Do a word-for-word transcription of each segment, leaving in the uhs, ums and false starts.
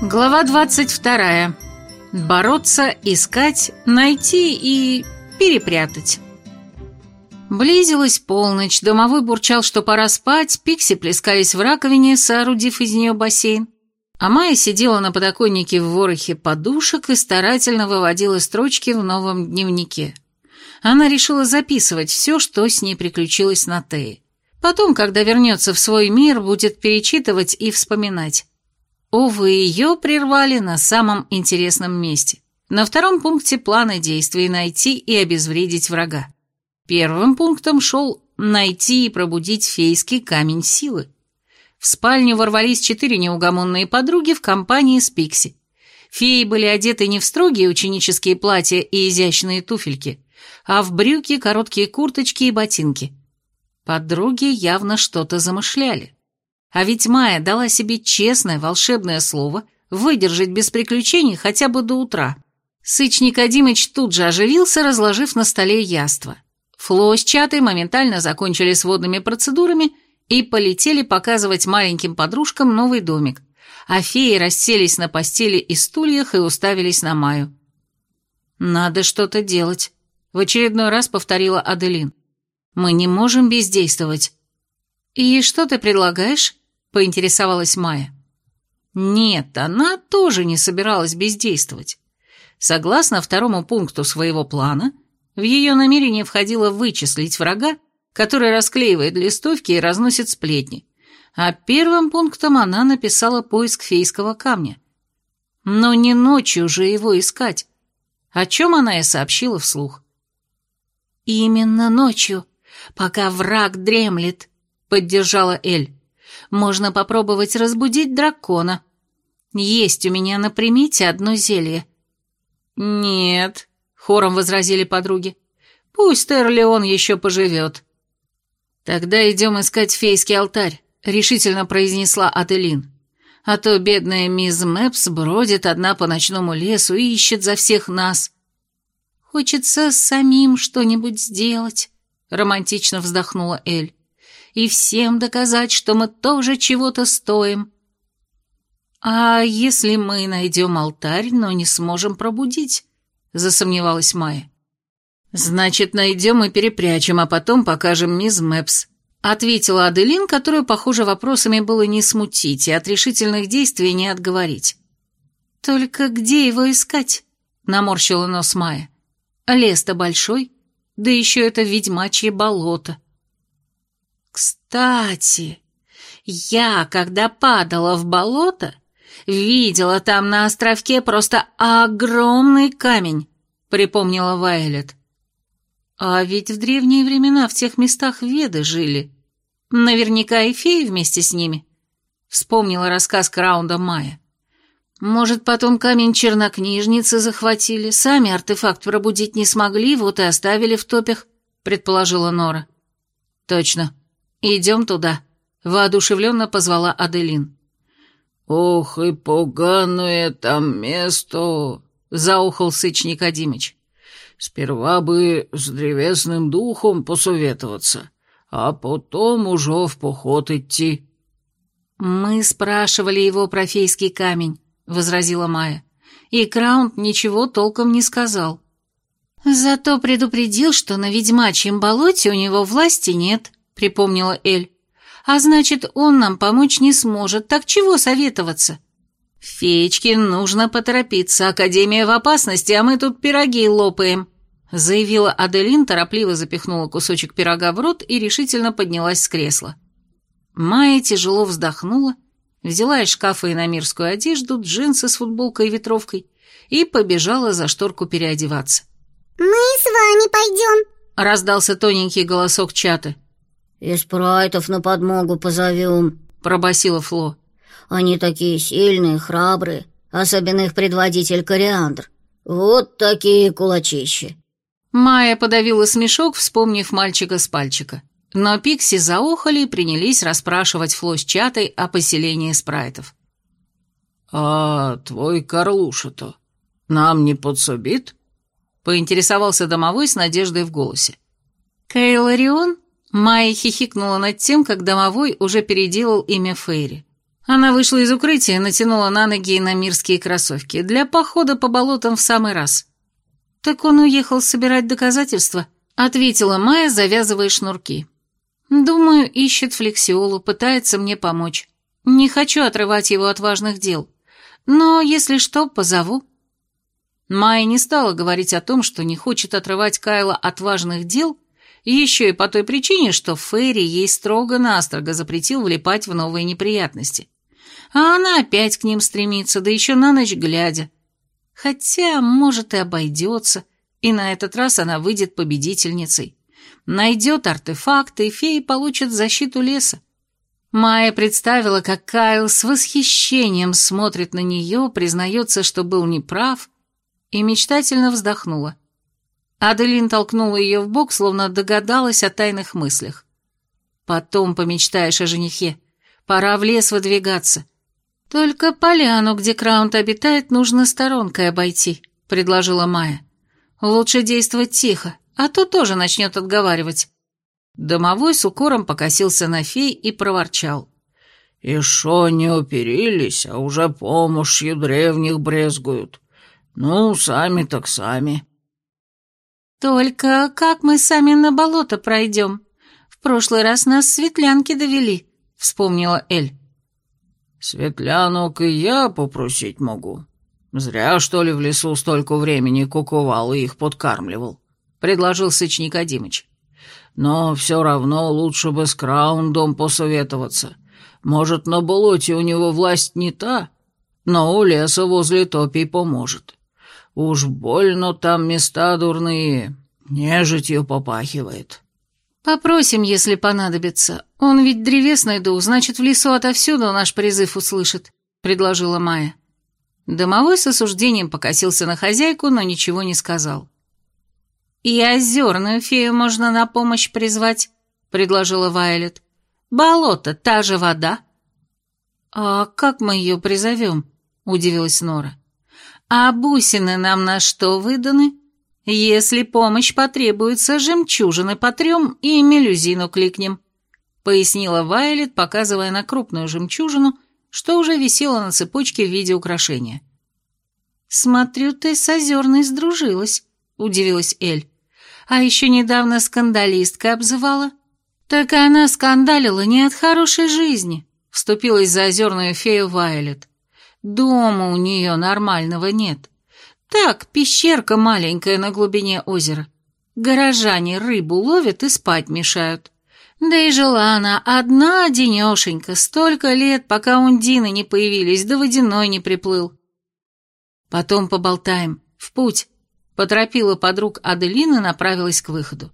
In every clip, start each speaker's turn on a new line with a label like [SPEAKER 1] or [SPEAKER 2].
[SPEAKER 1] Глава двадцать вторая. Бороться, искать, найти и перепрятать. Близилась полночь, домовой бурчал, что пора спать, Пикси плескались в раковине, соорудив из нее бассейн, а Майя сидела на подоконнике в ворохе подушек и старательно выводила строчки в новом дневнике. Она решила записывать все, что с ней приключилось на Тее. Потом, когда вернется в свой мир, будет перечитывать и вспоминать. Увы, ее прервали на самом интересном месте. На втором пункте плана действий найти и обезвредить врага. Первым пунктом шел найти и пробудить фейский камень силы. В спальню ворвались четыре неугомонные подруги в компании с Пикси. Феи были одеты не в строгие ученические платья и изящные туфельки, а в брюки, короткие курточки и ботинки. Подруги явно что-то замышляли. А ведь Майя дала себе честное волшебное слово выдержать без приключений хотя бы до утра. Сыч Никодимыч тут же оживился, разложив на столе яства. Фло с Чатой моментально закончили с водными процедурами и полетели показывать маленьким подружкам новый домик, а феи расселись на постели и стульях и уставились на Майю. «Надо что-то делать», — в очередной раз повторила Аделин. «Мы не можем бездействовать». «И что ты предлагаешь?» — поинтересовалась Майя. Нет, она тоже не собиралась бездействовать. Согласно второму пункту своего плана, в ее намерение входило вычислить врага, который расклеивает листовки и разносит сплетни, а первым пунктом она написала поиск фейского камня. Но не ночью же его искать, о чем она и сообщила вслух. «Именно ночью, пока враг дремлет», — поддержала Эль. «Можно попробовать разбудить дракона. Есть у меня на примете одно зелье». «Нет», — хором возразили подруги. «Пусть Терлеон еще поживет». «Тогда идем искать фейский алтарь», — решительно произнесла Аделин. «А то бедная мисс Мэпс бродит одна по ночному лесу и ищет за всех нас». «Хочется самим что-нибудь сделать», — романтично вздохнула Эль. «И всем доказать, что мы тоже чего-то стоим». «А если мы найдем алтарь, но не сможем пробудить?» — засомневалась Майя. «Значит, найдем и перепрячем, а потом покажем мисс Мэпс», — ответила Аделин, которую, похоже, вопросами было не смутить и от решительных действий не отговорить. «Только где его искать?» — наморщила нос Майя. «Лес-то большой, да еще это ведьмачье болото». «Кстати, я, когда падала в болото, видела там на островке просто огромный камень», — припомнила Вайолет. «А ведь в древние времена в тех местах веды жили. Наверняка и феи вместе с ними», — вспомнила рассказ Краунда Майя. «Может, потом камень чернокнижницы захватили, сами артефакт пробудить не смогли, вот и оставили в топях», — предположила Нора. «Точно. Идем туда», — воодушевленно позвала Аделин.
[SPEAKER 2] «Ох, и поганое там место», — заухал Сыч Никодимыч. «Сперва бы с древесным духом посоветоваться, а потом уже в поход идти».
[SPEAKER 1] «Мы спрашивали его про фейский камень», — возразила Майя, «и Краунд ничего толком не сказал. Зато предупредил, что на ведьмачьем болоте у него власти нет», — припомнила Эль. «А значит, он нам помочь не сможет, так чего советоваться?» «Феечке нужно поторопиться, Академия в опасности, а мы тут пироги лопаем», — заявила Аделин, торопливо запихнула кусочек пирога в рот и решительно поднялась с кресла. Майя тяжело вздохнула, взяла из шкафа иномирскую одежду, джинсы с футболкой и ветровкой и побежала за шторку переодеваться.
[SPEAKER 3] «Мы с вами пойдем»,
[SPEAKER 1] — раздался тоненький голосок Чаты.
[SPEAKER 4] «И спрайтов на подмогу позовем»,
[SPEAKER 1] — пробасила Фло.
[SPEAKER 4] «Они такие сильные, храбрые, особенно их предводитель Кориандр. Вот такие кулачищи».
[SPEAKER 1] Майя подавила смешок, вспомнив мальчика с пальчика. Но Пикси заохали и принялись расспрашивать Фло с Чатой о поселении спрайтов.
[SPEAKER 2] «А твой Карлуша-то нам не подсобит?» — поинтересовался домовой с надеждой в голосе.
[SPEAKER 1] «Кейларион?» Майя хихикнула над тем, как домовой уже переделал имя Фейри. Она вышла из укрытия и натянула на ноги иномирские кроссовки. Для похода по болотам в самый раз. «Так он уехал собирать доказательства», — ответила Майя, завязывая шнурки. «Думаю, ищет флексиолу, пытается мне помочь. Не хочу отрывать его от важных дел. Но, если что, позову». Майя не стала говорить о том, что не хочет отрывать Кайла от важных дел, еще и по той причине, что Ферри ей строго-настрого запретил влипать в новые неприятности. А она опять к ним стремится, да еще на ночь глядя. Хотя, может, и обойдется, и на этот раз она выйдет победительницей. Найдет артефакты, и феи получат защиту леса. Майя представила, как Кайл с восхищением смотрит на нее, признается, что был неправ, и мечтательно вздохнула. Аделин толкнула ее в бок, словно догадалась о тайных мыслях. «Потом помечтаешь о женихе. Пора в лес выдвигаться. Только поляну, где Краунт обитает, нужно сторонкой обойти», — предложила Майя. «Лучше действовать тихо, а то тоже начнет отговаривать». Домовой с укором покосился на фей и проворчал.
[SPEAKER 2] «И шо не уперились, а уже помощью древних брезгуют? Ну, сами так сами».
[SPEAKER 1] «Только как мы сами на болото пройдем? В прошлый раз нас светлянки довели», — вспомнила Эль.
[SPEAKER 2] «Светлянок и я попросить могу. Зря, что ли, в лесу столько времени куковал и их подкармливал», — предложил Сыч Никодимыч. «Но все равно лучше бы с Краундом посоветоваться. Может, на болоте у него власть не та, но у леса возле топий поможет. Уж больно там места дурные, нежитью попахивает».
[SPEAKER 1] «Попросим, если понадобится. Он ведь древесный дух, значит, в лесу отовсюду наш призыв услышит», — предложила Майя. Домовой с осуждением покосился на хозяйку, но ничего не сказал. «И озерную фею можно на помощь призвать», — предложила Вайолет. «Болото, та же вода». «А как мы ее призовем?» — удивилась Нора. «А бусины нам на что выданы? Если помощь потребуется, жемчужины потрем и мелюзину кликнем», — пояснила Вайолет, показывая на крупную жемчужину, что уже висела на цепочке в виде украшения. «Смотрю, ты с озерной сдружилась», — удивилась Эль. «А еще недавно скандалисткой обзывала». «Так она скандалила не от хорошей жизни», — вступилась за озерную фею Вайолет. «Дома у нее нормального нет. Так, пещерка маленькая на глубине озера. Горожане рыбу ловят и спать мешают. Да и жила она одна-одинешенька, столько лет, пока ундины не появились, да водяной не приплыл». «Потом поболтаем. В путь», — поторопила подруг Аделин и направилась к выходу.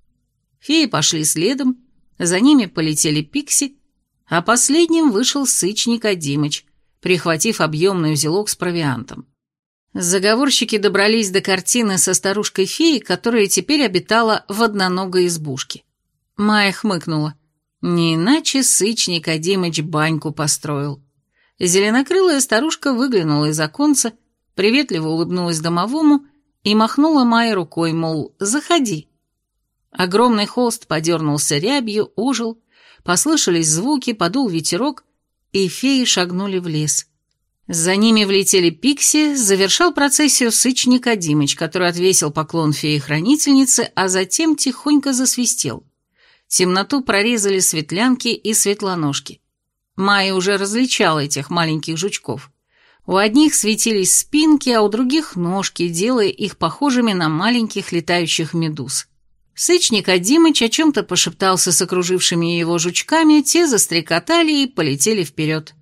[SPEAKER 1] Феи пошли следом, за ними полетели Пикси, а последним вышел Сыч Никодимыч, прихватив объемный узелок с провиантом. Заговорщики добрались до картины со старушкой-феей, которая теперь обитала в одноногой избушке. Майя хмыкнула. Не иначе Сыч Никодимыч баньку построил. Зеленокрылая старушка выглянула из оконца, приветливо улыбнулась домовому и махнула Майе рукой, мол, заходи. Огромный холст подернулся рябью, ожил, послышались звуки, подул ветерок, и феи шагнули в лес. За ними влетели Пикси, завершал процессию Сыч Никодимыч, который отвесил поклон феи-хранительнице, а затем тихонько засвистел. Темноту прорезали светлянки и светлоножки. Майя уже различала этих маленьких жучков. У одних светились спинки, а у других ножки, делая их похожими на маленьких летающих медуз. Сыч Никодимыч о чем-то пошептался с окружившими его жучками, те застрекотали и полетели вперед.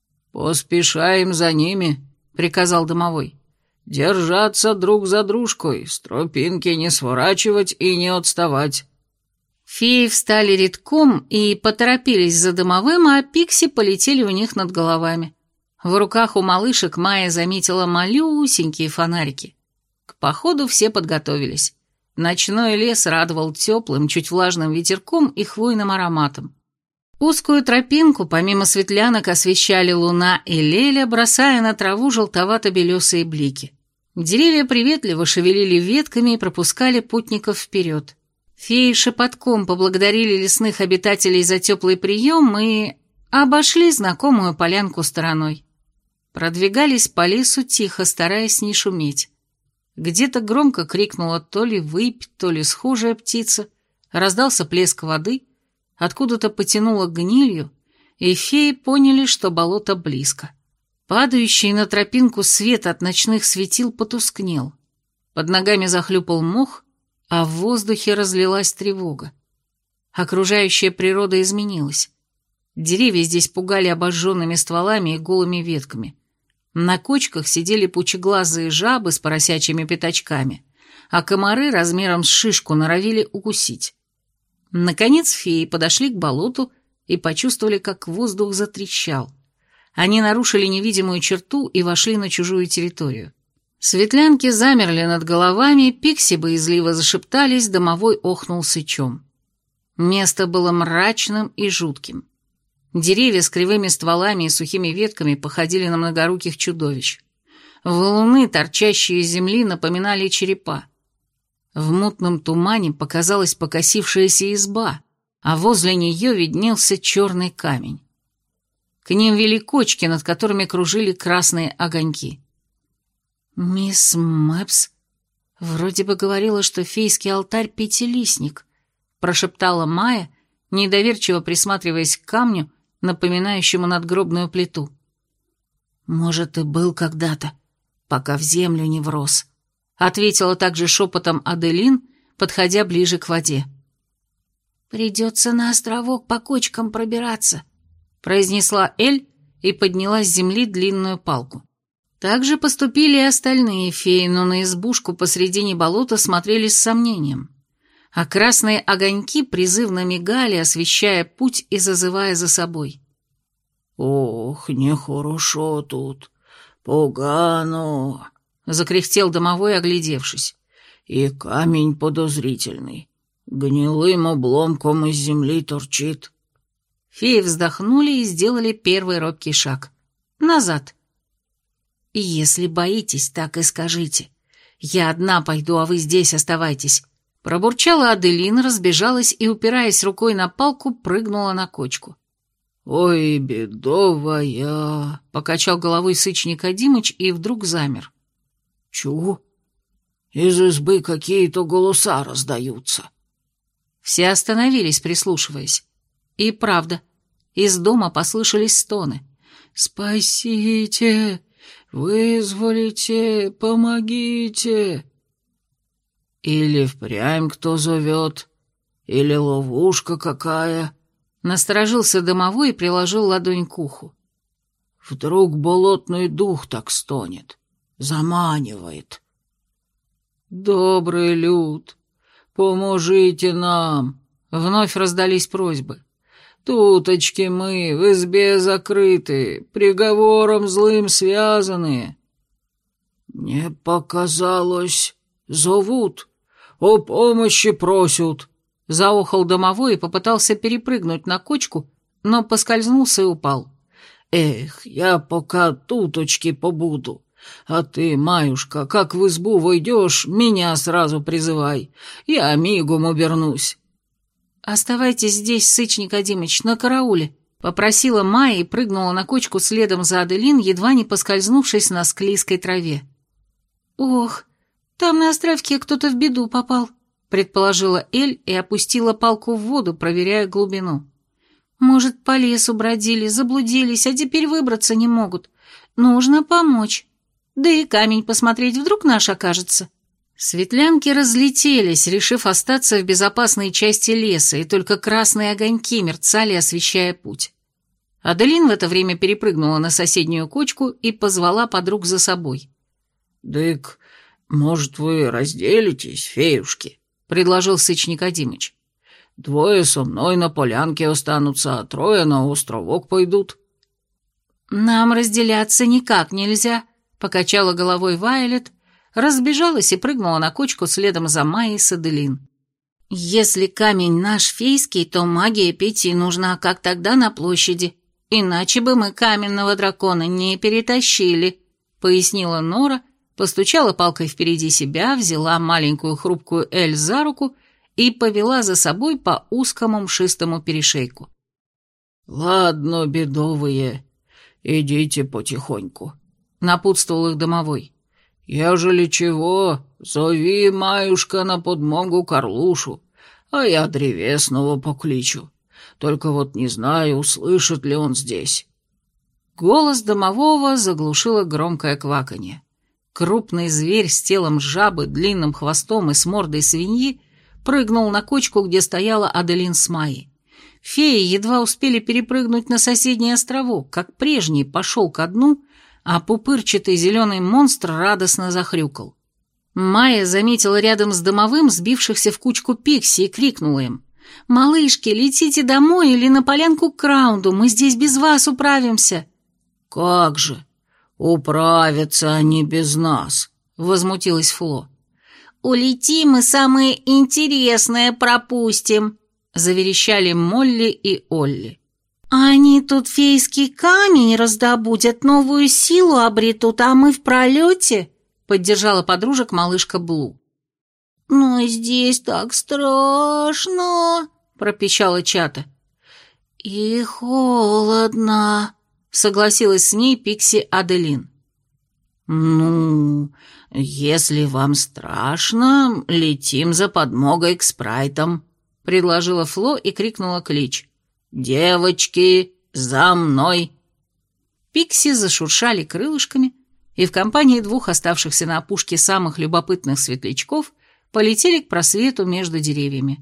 [SPEAKER 2] «Поспешаем за ними», — приказал домовой. «Держаться друг за дружкой, с тропинки не сворачивать и не отставать».
[SPEAKER 1] Феи встали редком и поторопились за домовым, а Пикси полетели у них над головами. В руках у малышек Майя заметила малюсенькие фонарики. К походу все подготовились. Ночной лес радовал теплым, чуть влажным ветерком и хвойным ароматом. Узкую тропинку, помимо светлянок, освещали луна и Леля, бросая на траву желтовато-белесые блики. Деревья приветливо шевелили ветками и пропускали путников вперед. Феи шепотком поблагодарили лесных обитателей за теплый прием и... Обошли знакомую полянку стороной. Продвигались по лесу тихо, стараясь не шуметь. Где-то громко крикнула то ли выпь, то ли схожая птица, раздался плеск воды, откуда-то потянуло гнилью, и феи поняли, что болото близко. Падающий на тропинку свет от ночных светил потускнел. Под ногами захлюпал мох, а в воздухе разлилась тревога. Окружающая природа изменилась. Деревья здесь пугали обожженными стволами и голыми ветками. На кочках сидели пучеглазые жабы с поросячьими пятачками, а комары размером с шишку норовили укусить. Наконец феи подошли к болоту и почувствовали, как воздух затрещал. Они нарушили невидимую черту и вошли на чужую территорию. Светлянки замерли над головами, пикси боязливо зашептались, домовой охнул сычом. Место было мрачным и жутким. Деревья с кривыми стволами и сухими ветками походили на многоруких чудовищ. Валуны, торчащие из земли, напоминали черепа. В мутном тумане показалась покосившаяся изба, а возле нее виднелся черный камень. К ним вели кочки, над которыми кружили красные огоньки. «Мисс Мэпс вроде бы говорила, что фейский алтарь — пятилистник», — прошептала Майя, недоверчиво присматриваясь к камню, напоминающему надгробную плиту. «Может, и был когда-то, пока в землю не врос», — ответила также шепотом Аделин, подходя ближе к воде. «Придется на островок по кочкам пробираться», — произнесла Эль и подняла с земли длинную палку. Так же поступили и остальные феи, но на избушку посредине болота смотрели с сомнением. А красные огоньки призывно мигали, освещая путь и зазывая за собой.
[SPEAKER 2] «Ох, нехорошо тут, погано», — закряхтел домовой, оглядевшись. «И камень подозрительный, гнилым обломком из земли торчит».
[SPEAKER 1] Феи вздохнули и сделали первый робкий шаг. Назад. «Если боитесь, так и скажите. Я одна пойду, а вы здесь оставайтесь». Пробурчала Аделин, разбежалась и, упираясь рукой на палку, прыгнула на кочку.
[SPEAKER 2] «Ой, бедовая!» — покачал головой сыч Никодимыч и вдруг замер. «Чу? Из избы какие-то голоса раздаются».
[SPEAKER 1] Все остановились, прислушиваясь. И правда, из дома послышались стоны.
[SPEAKER 2] «Спасите! Вызволите! Помогите!» «Или впрямь кто зовет, или ловушка какая?» Насторожился домовой и приложил ладонь к уху. «Вдруг болотный дух так стонет, заманивает». «Добрый люд, поможите нам!» Вновь раздались просьбы. «Туточки мы, в избе закрыты, приговором злым связаны». «Не показалось, зовут, о помощи просят», — заохал домовой и попытался перепрыгнуть на кочку, но поскользнулся и упал. «Эх, я пока туточки побуду, а ты, Маюшка, как в избу войдешь, меня сразу призывай, я мигом обернусь».
[SPEAKER 1] «Оставайтесь здесь, сыч Никодимыч, на карауле», — попросила Майя и прыгнула на кочку следом за Аделин, едва не поскользнувшись на склизкой траве. «Ох, там на островке кто-то в беду попал», — предположила Эль и опустила палку в воду, проверяя глубину. «Может, по лесу бродили, заблудились, а теперь выбраться не могут. Нужно помочь. Да и камень посмотреть, вдруг наш окажется». Светлянки разлетелись, решив остаться в безопасной части леса, и только красные огоньки мерцали, освещая путь. Аделин в это время перепрыгнула на соседнюю кочку и позвала подруг за собой.
[SPEAKER 2] «Дык, может, вы разделитесь, феюшки?» — предложил сыч Никодимыч. «Двое со мной на полянке останутся, а трое на островок пойдут».
[SPEAKER 1] «Нам разделяться никак нельзя», — покачала головой Вайолет, разбежалась и прыгнула на кочку следом за Майей с Аделин. «Если камень наш фейский, то магия Пяти нужна, как тогда на площади, иначе бы мы каменного дракона не перетащили», — пояснила Нора, постучала палкой впереди себя, взяла маленькую хрупкую Эль за руку и повела за собой по узкому мшистому перешейку.
[SPEAKER 2] «Ладно, бедовые, идите потихоньку», — напутствовал их домовой. «Ежели чего, зови, Маюшка, на подмогу Карлушу, а я древесного покличу. Только вот не знаю, услышит ли он здесь».
[SPEAKER 1] Голос домового заглушило громкое кваканье. Крупный зверь с телом жабы, длинным хвостом и с мордой свиньи прыгнул на кочку, где стояла Аделин с Майей. Феи едва успели перепрыгнуть на соседний островок, как прежний пошел ко дну, а пупырчатый зеленый монстр радостно захрюкал. Майя заметила рядом с домовым сбившихся в кучку пикси и крикнула им: «Малышки, летите домой или на полянку к Краунду, мы здесь без вас управимся».
[SPEAKER 2] «Как же, управятся они без нас», — возмутилась Фло.
[SPEAKER 1] «Улетим и самое интересное пропустим», — заверещали Молли и Олли. «Они тут фейский камень раздобудят, новую силу обретут, а мы в пролете», — поддержала подружек малышка Блу. «Но здесь так страшно», — пропищала Чата. «И холодно», — согласилась с ней Пикси Аделин.
[SPEAKER 2] «Ну, если вам страшно, летим за подмогой к спрайтам», — предложила Фло и крикнула клич. «Девочки, за мной!»
[SPEAKER 1] Пикси зашуршали крылышками, и в компании двух оставшихся на опушке самых любопытных светлячков полетели к просвету между деревьями.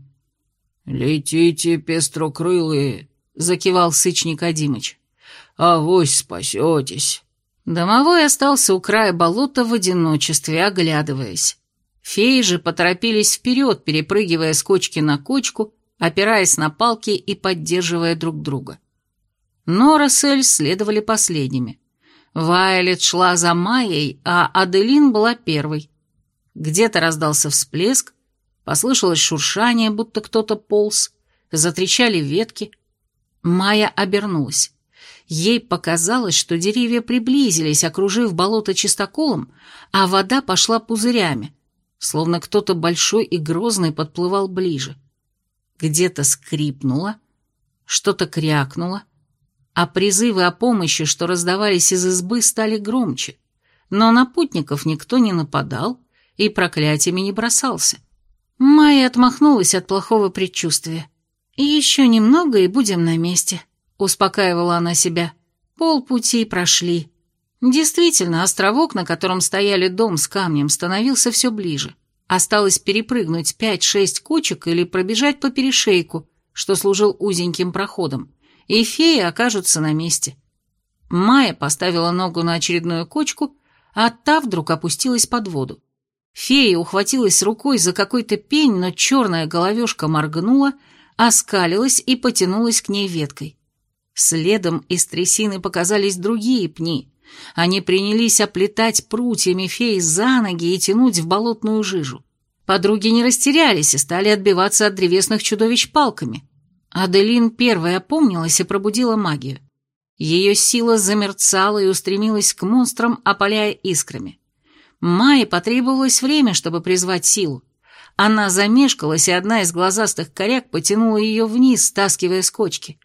[SPEAKER 2] «Летите, пестрокрылые!» — закивал Сыч Никодимыч. «Авось спасетесь!»
[SPEAKER 1] Домовой остался у края болота в одиночестве, оглядываясь. Феи же поторопились вперед, перепрыгивая с кочки на кочку, опираясь на палки и поддерживая друг друга. Нора с Эль следовали последними. Вайолет шла за Майей, а Аделин была первой. Где-то раздался всплеск, послышалось шуршание, будто кто-то полз, затрещали ветки. Майя обернулась. Ей показалось, что деревья приблизились, окружив болото чистоколом, а вода пошла пузырями, словно кто-то большой и грозный подплывал ближе. Где-то скрипнуло, что-то крякнуло, а призывы о помощи, что раздавались из избы, стали громче, но на путников никто не нападал и проклятиями не бросался. Майя отмахнулась от плохого предчувствия. «Еще немного, и будем на месте», — успокаивала она себя. «Полпути прошли». Действительно, островок, на котором стояли дом с камнем, становился все ближе. Осталось перепрыгнуть пять-шесть кочек или пробежать по перешейку, что служил узеньким проходом, и феи окажутся на месте. Майя поставила ногу на очередную кочку, а та вдруг опустилась под воду. Фея ухватилась рукой за какой-то пень, но черная головешка моргнула, оскалилась и потянулась к ней веткой. Следом из трясины показались другие пни. Они принялись оплетать прутьями феи за ноги и тянуть в болотную жижу. Подруги не растерялись и стали отбиваться от древесных чудовищ палками. Аделин первой опомнилась и пробудила магию. Ее сила замерцала и устремилась к монстрам, опаляя искрами. Майе потребовалось время, чтобы призвать силу. Она замешкалась, и одна из глазастых коряк потянула ее вниз, стаскивая с кочки.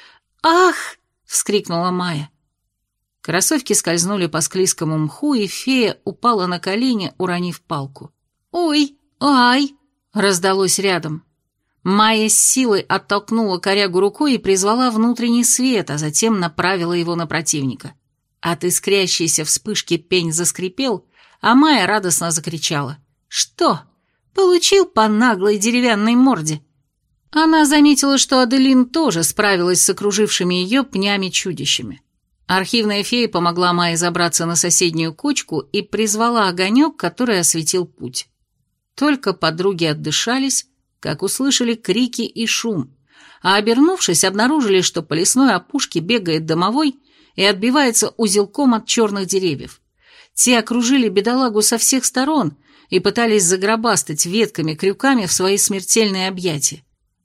[SPEAKER 1] «Ах!» — вскрикнула Майя. Кроссовки скользнули по склизкому мху, и фея упала на колени, уронив палку. «Ой! Ай!» — раздалось рядом. Майя с силой оттолкнула корягу рукой и призвала внутренний свет, а затем направила его на противника. От искрящейся вспышки пень заскрипел, а Майя радостно закричала. «Что? Получил по наглой деревянной морде?» Она заметила, что Аделин тоже справилась с окружившими ее пнями-чудищами. Архивная фея помогла Майе забраться на соседнюю кочку и призвала огонек, который осветил путь. Только подруги отдышались, как услышали крики и шум, а обернувшись, обнаружили, что по лесной опушке бегает домовой и отбивается узелком от черных деревьев. Те окружили бедолагу со всех сторон и пытались загробастать ветками-крюками в свои смертельные объятия.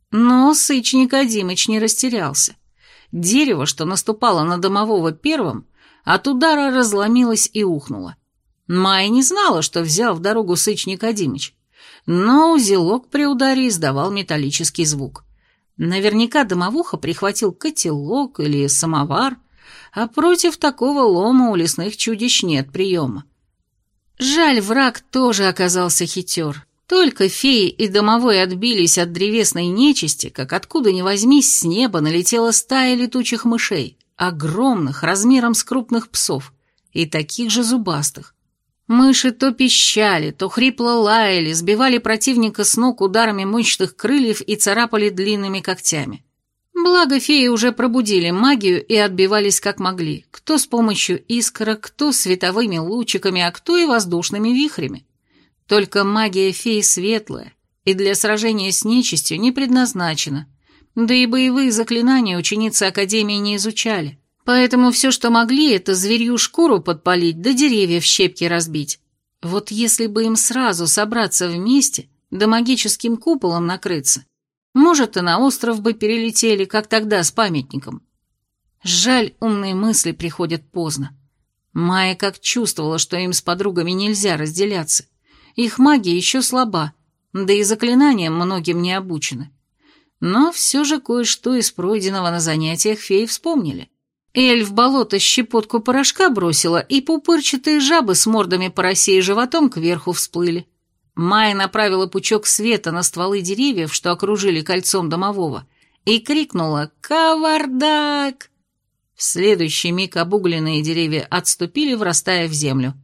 [SPEAKER 1] Но Сыч Никодимыч не растерялся. Дерево, что наступало на домового первым, от удара разломилось и ухнуло. Майя не знала, что взял в дорогу Сыч Никодимыч, но узелок при ударе издавал металлический звук. Наверняка домовуха прихватил котелок или самовар, а против такого лома у лесных чудищ нет приема. Жаль, враг тоже оказался хитер. Только феи и домовой отбились от древесной нечисти, как откуда ни возьмись с неба налетела стая летучих мышей, огромных, размером с крупных псов, и таких же зубастых. Мыши то пищали, то хрипло лаяли, сбивали противника с ног ударами мощных крыльев и царапали длинными когтями. Благо феи уже пробудили магию и отбивались как могли, кто с помощью искорок, кто световыми лучиками, а кто и воздушными вихрями. Только магия феи светлая и для сражения с нечистью не предназначена, да и боевые заклинания ученицы Академии не изучали. Поэтому все, что могли, это зверью шкуру подпалить, да деревья в щепки разбить. Вот если бы им сразу собраться вместе, да магическим куполом накрыться, может, и на остров бы перелетели, как тогда с памятником. Жаль, умные мысли приходят поздно. Майя как чувствовала, что им с подругами нельзя разделяться. Их магия еще слаба, да и заклинаниям многим не обучены. Но все же кое-что из пройденного на занятиях феи вспомнили. Эль в болото щепотку порошка бросила, и пупырчатые жабы с мордами по росе и животом кверху всплыли. Майя направила пучок света на стволы деревьев, что окружили кольцом домового, и крикнула «Кавардак!». В следующий миг обугленные деревья отступили, врастая в землю.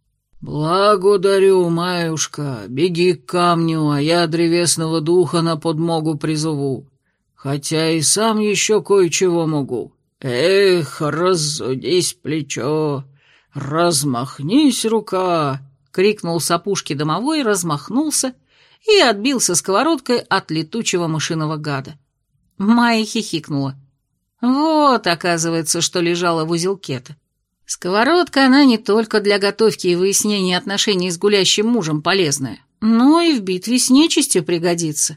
[SPEAKER 2] «Благодарю, Маюшка, беги к камню, а я древесного духа на подмогу призову, хотя и сам еще кое-чего могу. Эх, разудись плечо, размахнись рука!» — крикнул с опушки домовой, размахнулся и отбился сковородкой от летучего мышиного гада. Майя хихикнула. Вот, оказывается, что лежало в узелке-то. Сковородка, она не только для готовки и выяснения отношений с гулящим мужем полезная, но и в битве с нечистью пригодится.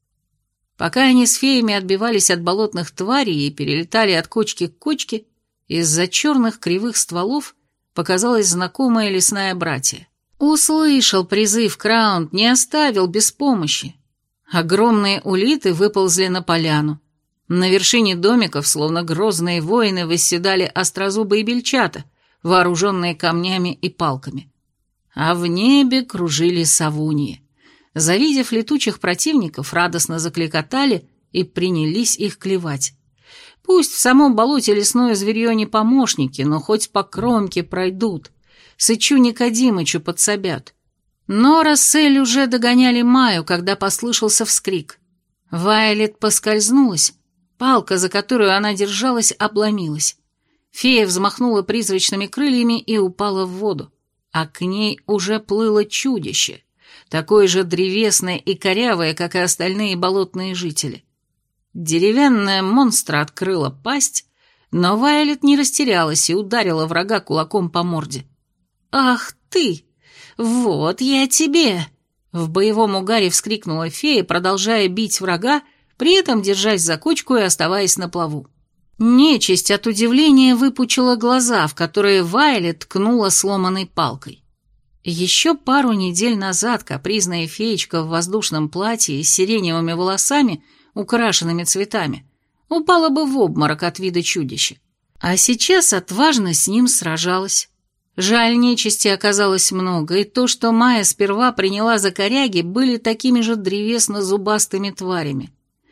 [SPEAKER 2] Пока они с феями отбивались от болотных тварей и перелетали от кочки к кочке, из-за черных кривых стволов показалась знакомая лесная братья. Услышал призыв Краунд, не оставил без помощи. Огромные улиты выползли на поляну. На вершине домиков, словно грозные воины, восседали острозубые бельчата, вооруженные камнями и палками. А в небе кружили совуньи. Завидев летучих противников, радостно закликотали и принялись их клевать. Пусть в самом болоте лесное зверье не помощники, но хоть по кромке пройдут, Сычу Никодимычу подсобят. Но Рассель уже догоняли Майю, когда послышался вскрик. Вайолет поскользнулась, палка, за которую она держалась, обломилась. Фея взмахнула призрачными крыльями и упала в воду, а к ней уже плыло чудище, такое же древесное и корявое, как и остальные болотные жители. Деревянная монстра открыла пасть, но Вайолет не растерялась и ударила врага кулаком по морде. «Ах ты! Вот я тебе!» В боевом угаре вскрикнула фея, продолжая бить врага, при этом держась за кочку и оставаясь на плаву. Нечисть от удивления выпучила глаза, в которые Вайолет ткнула сломанной палкой. Еще пару недель назад капризная феечка в воздушном платье и с сиреневыми волосами, украшенными цветами, упала бы в обморок от вида чудища. А сейчас отважно с ним сражалась. Жаль, нечисти оказалось много, и то, что Майя сперва приняла за коряги, были такими же древесно-зубастыми тварями.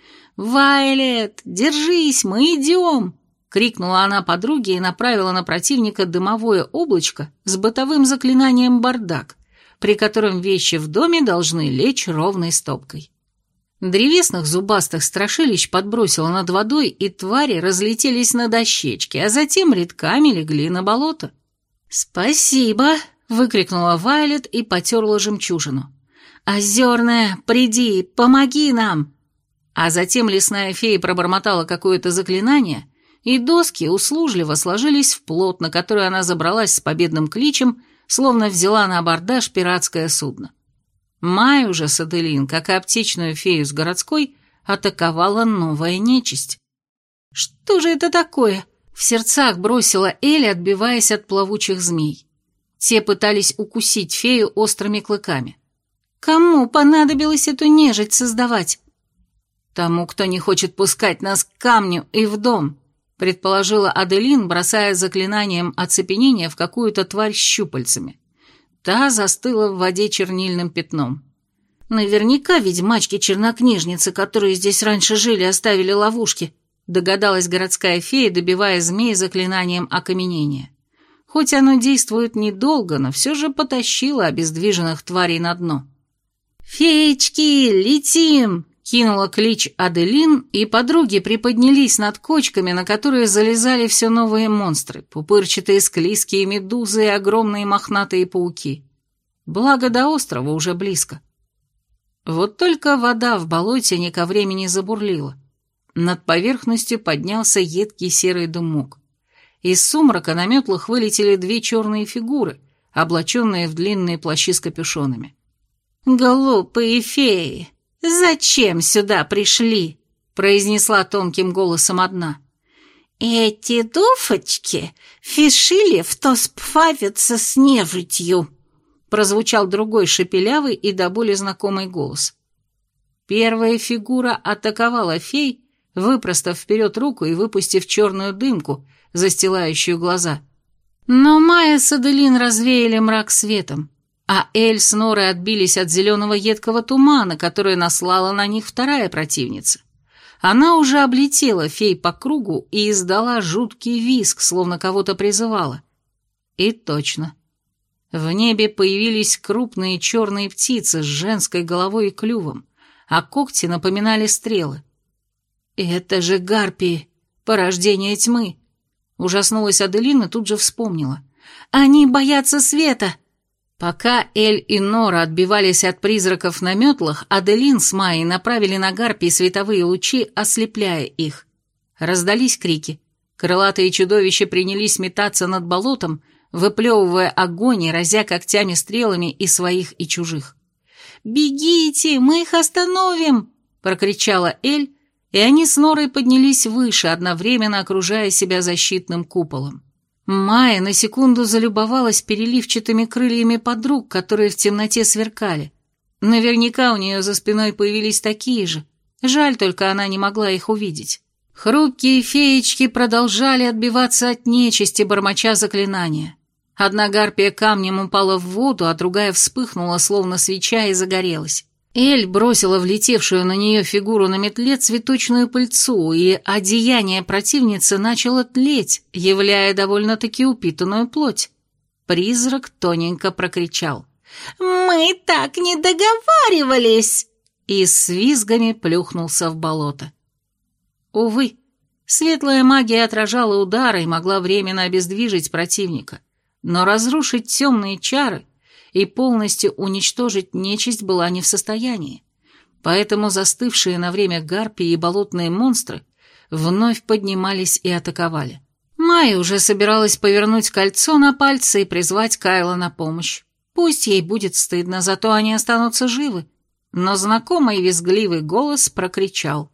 [SPEAKER 2] «Вайолет, держись, мы идем!» — крикнула она подруге и направила на противника дымовое облачко с бытовым заклинанием «Бардак», при котором вещи в доме должны лечь ровной стопкой. Древесных зубастых страшилищ подбросило над водой, и твари разлетелись на дощечки, а затем рядками легли на болото. «Спасибо!» — выкрикнула Вайолет и потерла жемчужину. «Озерная, приди, помоги нам!» А затем лесная фея пробормотала какое-то заклинание, и доски услужливо сложились в плот, на который она забралась с победным кличем, словно взяла на абордаж пиратское судно. Майю же с Аделин, как и аптечную фею с городской, атаковала новая нечисть. «Что же это такое?» — в сердцах бросила Эль, отбиваясь от плавучих змей. Те пытались укусить фею острыми клыками. «Кому понадобилось эту нежить создавать?»
[SPEAKER 1] «Тому, кто не хочет пускать нас к камню и в дом», предположила Аделин, бросая заклинанием оцепенения в какую-то тварь с щупальцами. Та застыла в воде чернильным пятном. «Наверняка ведьмачки-чернокнижницы, которые здесь раньше жили, оставили ловушки», догадалась городская фея, добивая змей заклинанием окаменения. Хоть оно действует недолго, но все же потащило обездвиженных тварей на дно. «Феечки, летим!» — кинула клич Аделин, и подруги приподнялись над кочками, на которые залезали все новые монстры, пупырчатые склизкие медузы и огромные мохнатые пауки. Благо до острова уже близко. Вот только вода в болоте не ко времени забурлила. Над поверхностью поднялся едкий серый дымок. Из сумрака на метлах вылетели две черные фигуры, облаченные в длинные плащи с капюшонами. «Глупые феи! Зачем сюда пришли?» — произнесла тонким голосом одна. «Эти дуфочки фишили, что сплавятся с нежитью», — прозвучал другой шепелявый и до боли знакомый голос. Первая фигура атаковала фей, выпростав вперед руку и выпустив черную дымку, застилающую глаза. Но Майя с Аделин развеяли мрак светом, а Эль с Норой отбились от зеленого едкого тумана, который наслала на них вторая противница. Она уже облетела фей по кругу и издала жуткий визг, словно кого-то призывала. И точно. В небе появились крупные черные птицы с женской головой и клювом, а когти напоминали стрелы. «Это же гарпии, порождение тьмы!» Ужаснулась Аделин и тут же вспомнила. «Они боятся света!» Пока Эль и Нора отбивались от призраков на метлах, Аделин с Майей направили на гарпий световые лучи, ослепляя их. Раздались крики. Крылатые чудовища принялись метаться над болотом, выплевывая огонь и разя когтями стрелами и своих, и чужих. «Бегите, мы их остановим!» — прокричала Эль, и они с Норой поднялись выше, одновременно окружая себя защитным куполом. Майя на секунду залюбовалась переливчатыми крыльями подруг, которые в темноте сверкали. Наверняка у нее за спиной появились такие же. Жаль, только она не могла их увидеть. Хрупкие феечки продолжали отбиваться от нечисти, бормоча заклинания. Одна гарпия камнем упала в воду, а другая вспыхнула, словно свеча, и загорелась. Эль бросила влетевшую на нее фигуру на метле цветочную пыльцу, и одеяние противницы начало тлеть, являя довольно-таки упитанную плоть. Призрак тоненько прокричал: «Мы так не договаривались!» и с визгами плюхнулся в болото. Увы, светлая магия отражала удары и могла временно обездвижить противника, но разрушить темные чары и полностью уничтожить нечисть была не в состоянии, поэтому застывшие на время гарпии и болотные монстры вновь поднимались и атаковали. Майя уже собиралась повернуть кольцо на пальце и призвать Кайла на помощь. Пусть ей будет стыдно, зато они останутся живы. Но знакомый визгливый голос прокричал: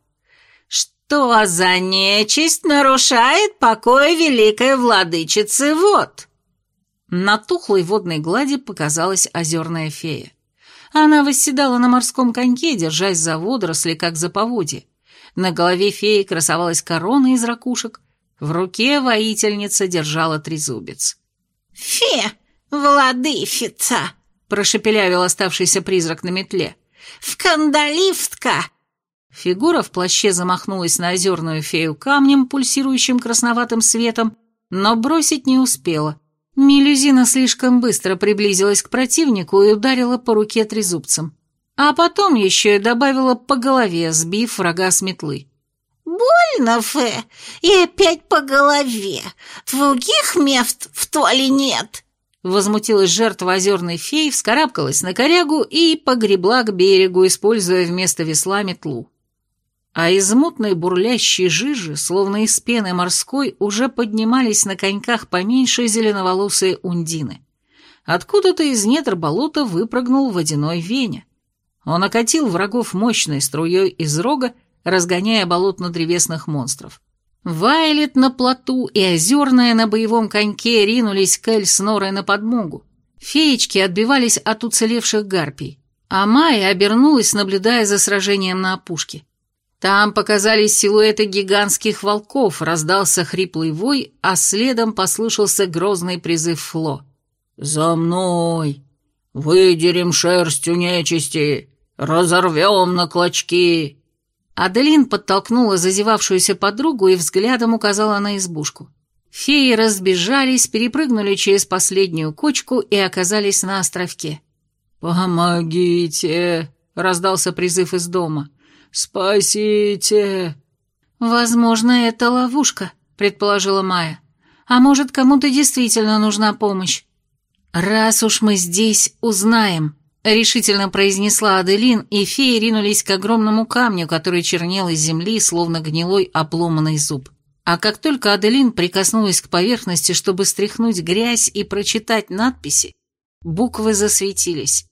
[SPEAKER 1] «Что за нечисть нарушает покой великой владычицы вод?» На тухлой водной глади показалась озерная фея. Она восседала на морском коньке, держась за водоросли, как за поводья. На голове феи красовалась корона из ракушек, в руке воительница держала трезубец.
[SPEAKER 3] «Фе, владычица!» —
[SPEAKER 1] прошепелявил оставшийся призрак на метле.
[SPEAKER 3] «Вкандалифтка!»
[SPEAKER 1] Фигура в плаще замахнулась на озерную фею камнем, пульсирующим красноватым светом, но бросить не успела. Мелюзина слишком быстро приблизилась к противнику и ударила по руке трезубцем. А потом еще и добавила по голове, сбив врага с метлы.
[SPEAKER 3] «Больно, Фе, и опять по голове. Других мест в туале нет».
[SPEAKER 1] Возмутилась жертва озерной феи, вскарабкалась на корягу и погребла к берегу, используя вместо весла метлу. А из мутной бурлящей жижи, словно из пены морской, уже поднимались на коньках поменьше зеленоволосые ундины. Откуда-то из недр болота выпрыгнул водяной Веня. Он окатил врагов мощной струей из рога, разгоняя болотно-древесных монстров. Вайлет на плоту и озерная на боевом коньке ринулись к Эль с Норой на подмогу. Феечки отбивались от уцелевших гарпий, а Майя обернулась, наблюдая за сражением на опушке. Там показались силуэты гигантских волков, раздался хриплый вой, а следом послышался грозный призыв Фло.
[SPEAKER 2] «За мной! Выдерем шерсть у нечисти! Разорвем на клочки!»
[SPEAKER 1] Аделин подтолкнула зазевавшуюся подругу и взглядом указала на избушку. Феи разбежались, перепрыгнули через последнюю кочку и оказались на островке.
[SPEAKER 2] «Помогите!» — раздался призыв из дома. «Спасите!»
[SPEAKER 1] «Возможно, это ловушка», — предположила Майя. «А может, кому-то действительно нужна помощь?» «Раз уж мы здесь, узнаем», — решительно произнесла Аделин, и феи ринулись к огромному камню, который чернел из земли, словно гнилой обломанный зуб. А как только Аделин прикоснулась к поверхности, чтобы стряхнуть грязь и прочитать надписи, буквы засветились.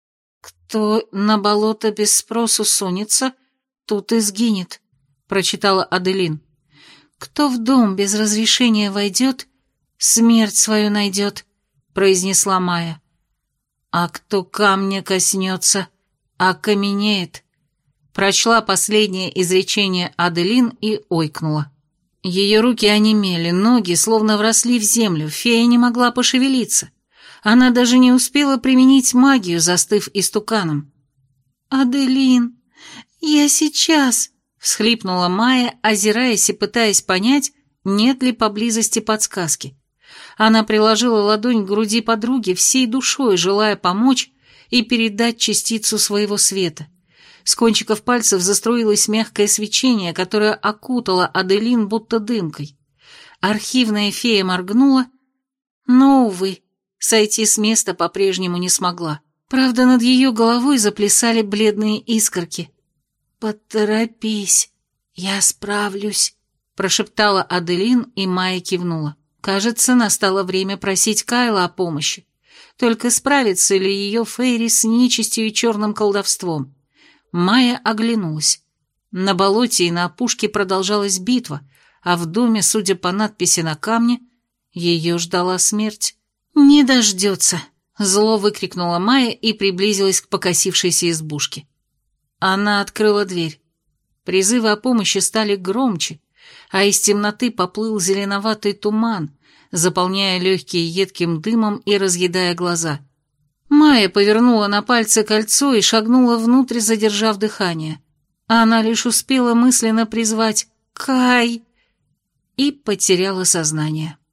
[SPEAKER 1] «Кто на болото без спросу сунется, тут и сгинет», — прочитала Аделин. «Кто в дом без разрешения войдет, смерть свою найдет», — произнесла Майя. «А кто камня коснется, окаменеет», — прочла последнее изречение Аделин и ойкнула. Ее руки онемели, ноги словно вросли в землю, фея не могла пошевелиться. Она даже не успела применить магию, застыв истуканом. «Аделин, я сейчас», — всхлипнула Майя, озираясь и пытаясь понять, нет ли поблизости подсказки. Она приложила ладонь к груди подруги, всей душой желая помочь и передать частицу своего света. С кончиков пальцев заструилось мягкое свечение, которое окутало Аделин будто дымкой. Архивная фея моргнула, но, увы, сойти с места по-прежнему не смогла. Правда, над ее головой заплясали бледные искорки. «Поторопись, я справлюсь», — прошептала Аделин, и Майя кивнула. Кажется, настало время просить Кайла о помощи. Только справится ли ее Фейри с нечистью и черным колдовством? Майя оглянулась. На болоте и на опушке продолжалась битва, а в доме, судя по надписи на камне, ее ждала смерть. «Не дождется», — зло выкрикнула Майя и приблизилась к покосившейся избушке. Она открыла дверь. Призывы о помощи стали громче, а из темноты поплыл зеленоватый туман, заполняя легкие едким дымом и разъедая глаза. Майя повернула на пальце кольцо и шагнула внутрь, задержав дыхание. Она лишь успела мысленно призвать «Кай!» и потеряла сознание.